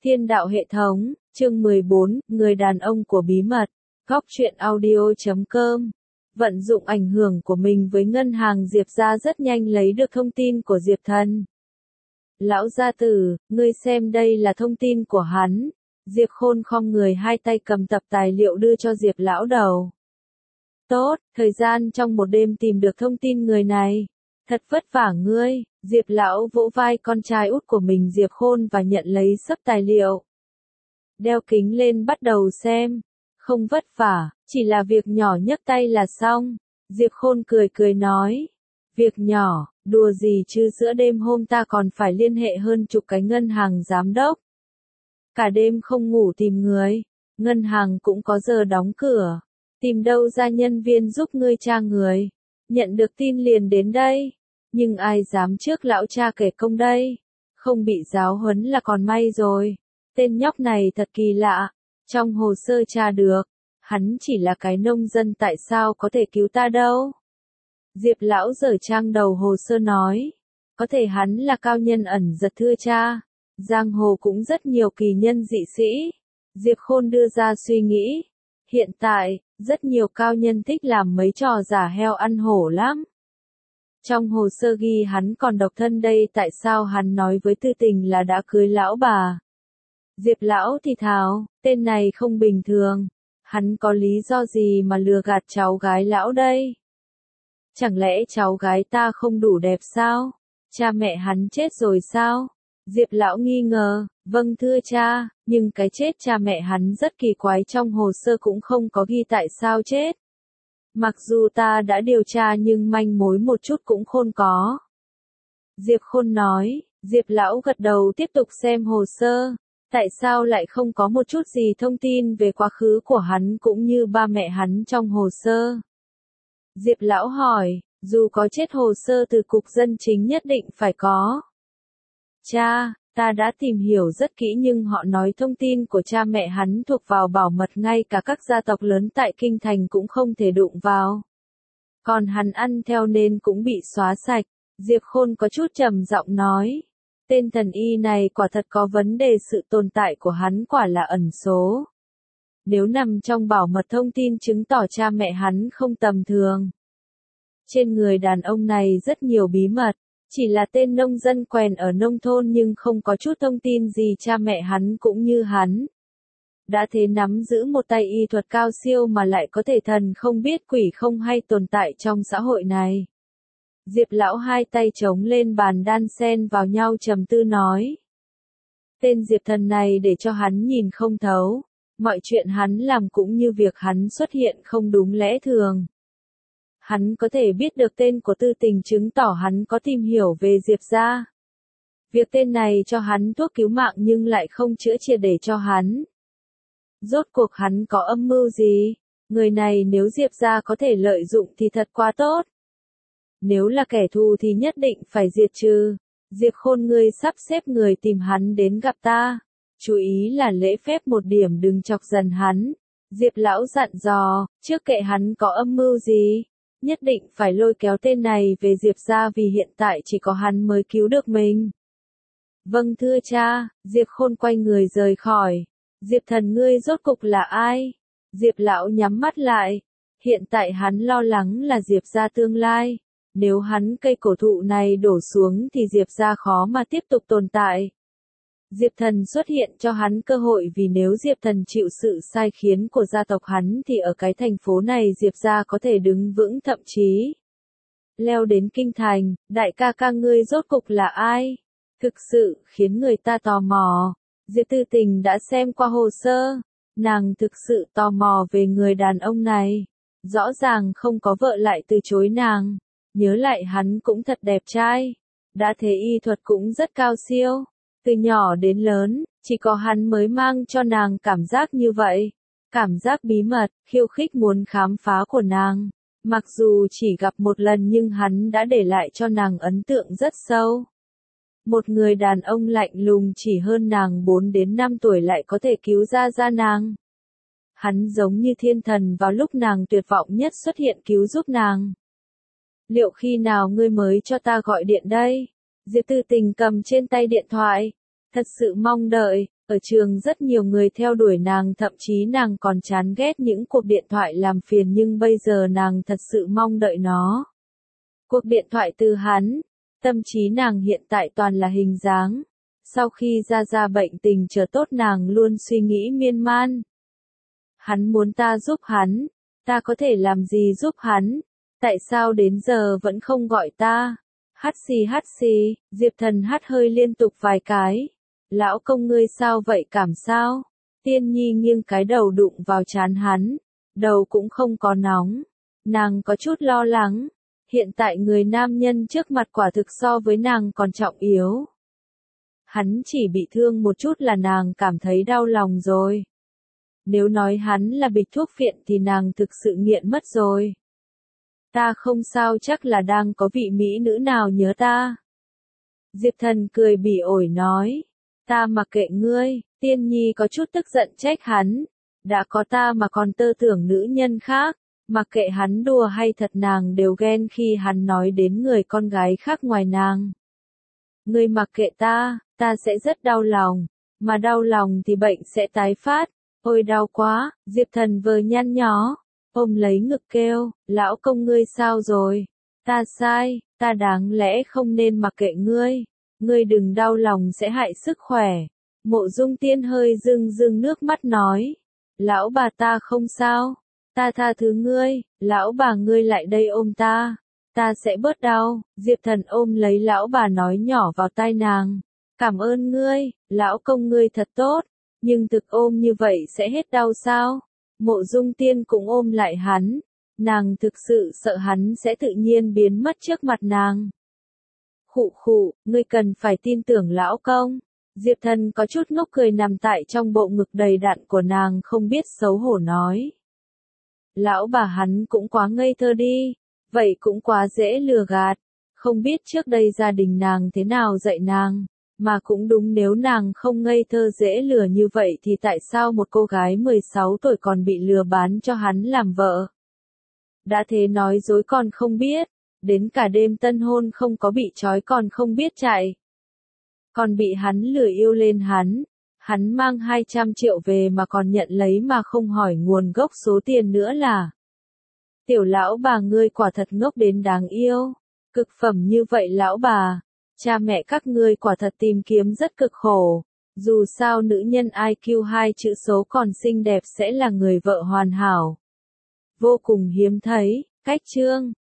Thiên đạo hệ thống, chương 14, người đàn ông của bí mật, góc truyện audio.com. Vận dụng ảnh hưởng của mình với ngân hàng Diệp gia rất nhanh lấy được thông tin của Diệp Thần. Lão gia tử, ngươi xem đây là thông tin của hắn. Diệp Khôn khom người hai tay cầm tập tài liệu đưa cho Diệp lão đầu. Tốt, thời gian trong một đêm tìm được thông tin người này. Thật vất vả ngươi. Diệp lão vỗ vai con trai út của mình Diệp Khôn và nhận lấy sấp tài liệu. Đeo kính lên bắt đầu xem. Không vất vả, chỉ là việc nhỏ nhấc tay là xong. Diệp Khôn cười cười nói. Việc nhỏ, đùa gì chứ, giữa đêm hôm ta còn phải liên hệ hơn chục cái ngân hàng giám đốc. Cả đêm không ngủ tìm người, ngân hàng cũng có giờ đóng cửa. Tìm đâu ra nhân viên giúp ngươi tra người. Nhận được tin liền đến đây. Nhưng ai dám trước lão cha kể công đây. Không bị giáo huấn là còn may rồi. Tên nhóc này thật kỳ lạ. Trong hồ sơ tra được, hắn chỉ là cái nông dân, tại sao có thể cứu ta đâu. Diệp lão giở trang đầu hồ sơ nói. Có thể hắn là cao nhân ẩn giật thưa cha. Giang hồ cũng rất nhiều kỳ nhân dị sĩ. Diệp Khôn đưa ra suy nghĩ. Hiện tại, rất nhiều cao nhân thích làm mấy trò giả heo ăn hổ lắm. Trong hồ sơ ghi hắn còn độc thân đây, tại sao hắn nói với Tư Tình là đã cưới lão bà? Diệp lão thì thào, tên này không bình thường. Hắn có lý do gì mà lừa gạt cháu gái lão đây? Chẳng lẽ cháu gái ta không đủ đẹp sao? Cha mẹ hắn chết rồi sao? Diệp lão nghi ngờ, vâng thưa cha, nhưng cái chết cha mẹ hắn rất kỳ quái, trong hồ sơ cũng không có ghi tại sao chết. Mặc dù ta đã điều tra nhưng manh mối một chút cũng không có. Diệp Khôn nói. Diệp lão gật đầu tiếp tục xem hồ sơ. Tại sao lại không có một chút gì thông tin về quá khứ của hắn cũng như ba mẹ hắn trong hồ sơ? Diệp lão hỏi, dù có chết hồ sơ từ cục dân chính nhất định phải có. Cha, ta đã tìm hiểu rất kỹ nhưng họ nói thông tin của cha mẹ hắn thuộc vào bảo mật, ngay cả các gia tộc lớn tại Kinh Thành cũng không thể đụng vào. Còn hắn ăn theo nên cũng bị xóa sạch. Diệp Khôn có chút trầm giọng nói. Tên thần y này quả thật có vấn đề, sự tồn tại của hắn quả là ẩn số. Nếu nằm trong bảo mật thông tin chứng tỏ cha mẹ hắn không tầm thường. Trên người đàn ông này rất nhiều bí mật. Chỉ là tên nông dân quèn ở nông thôn nhưng không có chút thông tin gì cha mẹ hắn cũng như hắn. Đã thế nắm giữ một tay y thuật cao siêu mà lại có thể thần không biết quỷ không hay tồn tại trong xã hội này. Diệp lão hai tay chống lên bàn đan xen vào nhau trầm tư nói. Tên Diệp Thần này để cho hắn nhìn không thấu. Mọi chuyện hắn làm cũng như việc hắn xuất hiện không đúng lẽ thường. Hắn có thể biết được tên của Tư Tình chứng tỏ hắn có tìm hiểu về Diệp gia. Việc tên này cho hắn thuốc cứu mạng nhưng lại không chữa triệt để cho hắn. Rốt cuộc hắn có âm mưu gì? Người này nếu Diệp gia có thể lợi dụng thì thật quá tốt. Nếu là kẻ thù thì nhất định phải diệt trừ. Diệp Khôn, ngươi sắp xếp người tìm hắn đến gặp ta. Chú ý là lễ phép một điểm, đừng chọc giận hắn. Diệp lão dặn dò, trước kệ hắn có âm mưu gì. Nhất định phải lôi kéo tên này về Diệp gia vì hiện tại chỉ có hắn mới cứu được mình. Vâng thưa cha. Diệp Khôn quay người rời khỏi. Diệp Thần, ngươi rốt cục là ai? Diệp lão nhắm mắt lại. Hiện tại hắn lo lắng là Diệp gia tương lai. Nếu hắn cây cổ thụ này đổ xuống thì Diệp gia khó mà tiếp tục tồn tại. Diệp Thần xuất hiện cho hắn cơ hội, vì nếu Diệp Thần chịu sự sai khiến của gia tộc hắn thì ở cái thành phố này Diệp gia có thể đứng vững, thậm chí leo đến Kinh Thành. Đại ca ca, ngươi rốt cục là ai? Thực sự khiến người ta tò mò. Diệp Tư Tình đã xem qua hồ sơ. Nàng thực sự tò mò về người đàn ông này. Rõ ràng không có vợ lại từ chối nàng. Nhớ lại hắn cũng thật đẹp trai. Đã thế y thuật cũng rất cao siêu. Từ nhỏ đến lớn, chỉ có hắn mới mang cho nàng cảm giác như vậy. Cảm giác bí mật, khiêu khích muốn khám phá của nàng. Mặc dù chỉ gặp một lần nhưng hắn đã để lại cho nàng ấn tượng rất sâu. Một người đàn ông lạnh lùng chỉ hơn nàng 4 đến 5 tuổi lại có thể cứu ra nàng. Hắn giống như thiên thần vào lúc nàng tuyệt vọng nhất xuất hiện cứu giúp nàng. Liệu khi nào ngươi mới cho ta gọi điện đây? Diệp Tư Tình cầm trên tay điện thoại. Thật sự mong đợi. Ở trường rất nhiều người theo đuổi nàng, thậm chí nàng còn chán ghét những cuộc điện thoại làm phiền, nhưng bây giờ nàng thật sự mong đợi nó. Cuộc điện thoại từ hắn, tâm trí nàng hiện tại toàn là hình dáng. Sau khi ra bệnh tình trở tốt nàng luôn suy nghĩ miên man. Hắn muốn ta giúp hắn, ta có thể làm gì giúp hắn? Tại sao đến giờ vẫn không gọi ta? Hắt xì, Diệp Thần hắt hơi liên tục vài cái. Lão công ngươi sao vậy, cảm sao? Tiên Nhi nghiêng cái đầu đụng vào trán hắn, đầu cũng không có nóng. Nàng có chút lo lắng, hiện tại người nam nhân trước mặt quả thực so với nàng còn trọng yếu. Hắn chỉ bị thương một chút là nàng cảm thấy đau lòng rồi. Nếu nói hắn là bịch thuốc phiện thì nàng thực sự nghiện mất rồi. Ta không sao, chắc là đang có vị mỹ nữ nào nhớ ta. Diệp Thần cười bỉ ổi nói. Ta mặc kệ ngươi. Tiên Nhi có chút tức giận trách hắn. Đã có ta mà còn tơ tưởng nữ nhân khác. Mặc kệ hắn đùa hay thật nàng đều ghen khi hắn nói đến người con gái khác ngoài nàng. Ngươi mặc kệ ta sẽ rất đau lòng. Mà đau lòng thì bệnh sẽ tái phát. Ôi đau quá, Diệp Thần vờ nhăn nhó. Ôm lấy ngực kêu, lão công ngươi sao rồi? Ta sai, ta đáng lẽ không nên mặc kệ ngươi. Ngươi đừng đau lòng sẽ hại sức khỏe. Mộ Dung Tiên hơi rưng nước mắt nói. Lão bà ta không sao. Ta tha thứ ngươi, lão bà ngươi lại đây ôm ta. Ta sẽ bớt đau. Diệp Thần ôm lấy lão bà nói nhỏ vào tai nàng. Cảm ơn ngươi, lão công ngươi thật tốt. Nhưng thực ôm như vậy sẽ hết đau sao? Mộ Dung Tiên cũng ôm lại hắn. Nàng thực sự sợ hắn sẽ tự nhiên biến mất trước mặt nàng. Khụ, ngươi cần phải tin tưởng lão công. Diệp Thần có chút ngốc cười nằm tại trong bộ ngực đầy đặn của nàng không biết xấu hổ nói. Lão bà hắn cũng quá ngây thơ đi. Vậy cũng quá dễ lừa gạt. Không biết trước đây gia đình nàng thế nào dạy nàng. Mà cũng đúng, nếu nàng không ngây thơ dễ lừa như vậy thì tại sao một cô gái 16 tuổi còn bị lừa bán cho hắn làm vợ? Đã thế nói dối còn không biết, đến cả đêm tân hôn không có bị trói còn không biết chạy. Còn bị hắn lừa yêu lên hắn mang 200 triệu về mà còn nhận lấy mà không hỏi nguồn gốc số tiền nữa là. Tiểu lão bà ngươi quả thật ngốc đến đáng yêu, cực phẩm như vậy lão bà. Cha mẹ các ngươi quả thật tìm kiếm rất cực khổ. Dù sao nữ nhân IQ 2 chữ số còn xinh đẹp sẽ là người vợ hoàn hảo. Vô cùng hiếm thấy. Cách chương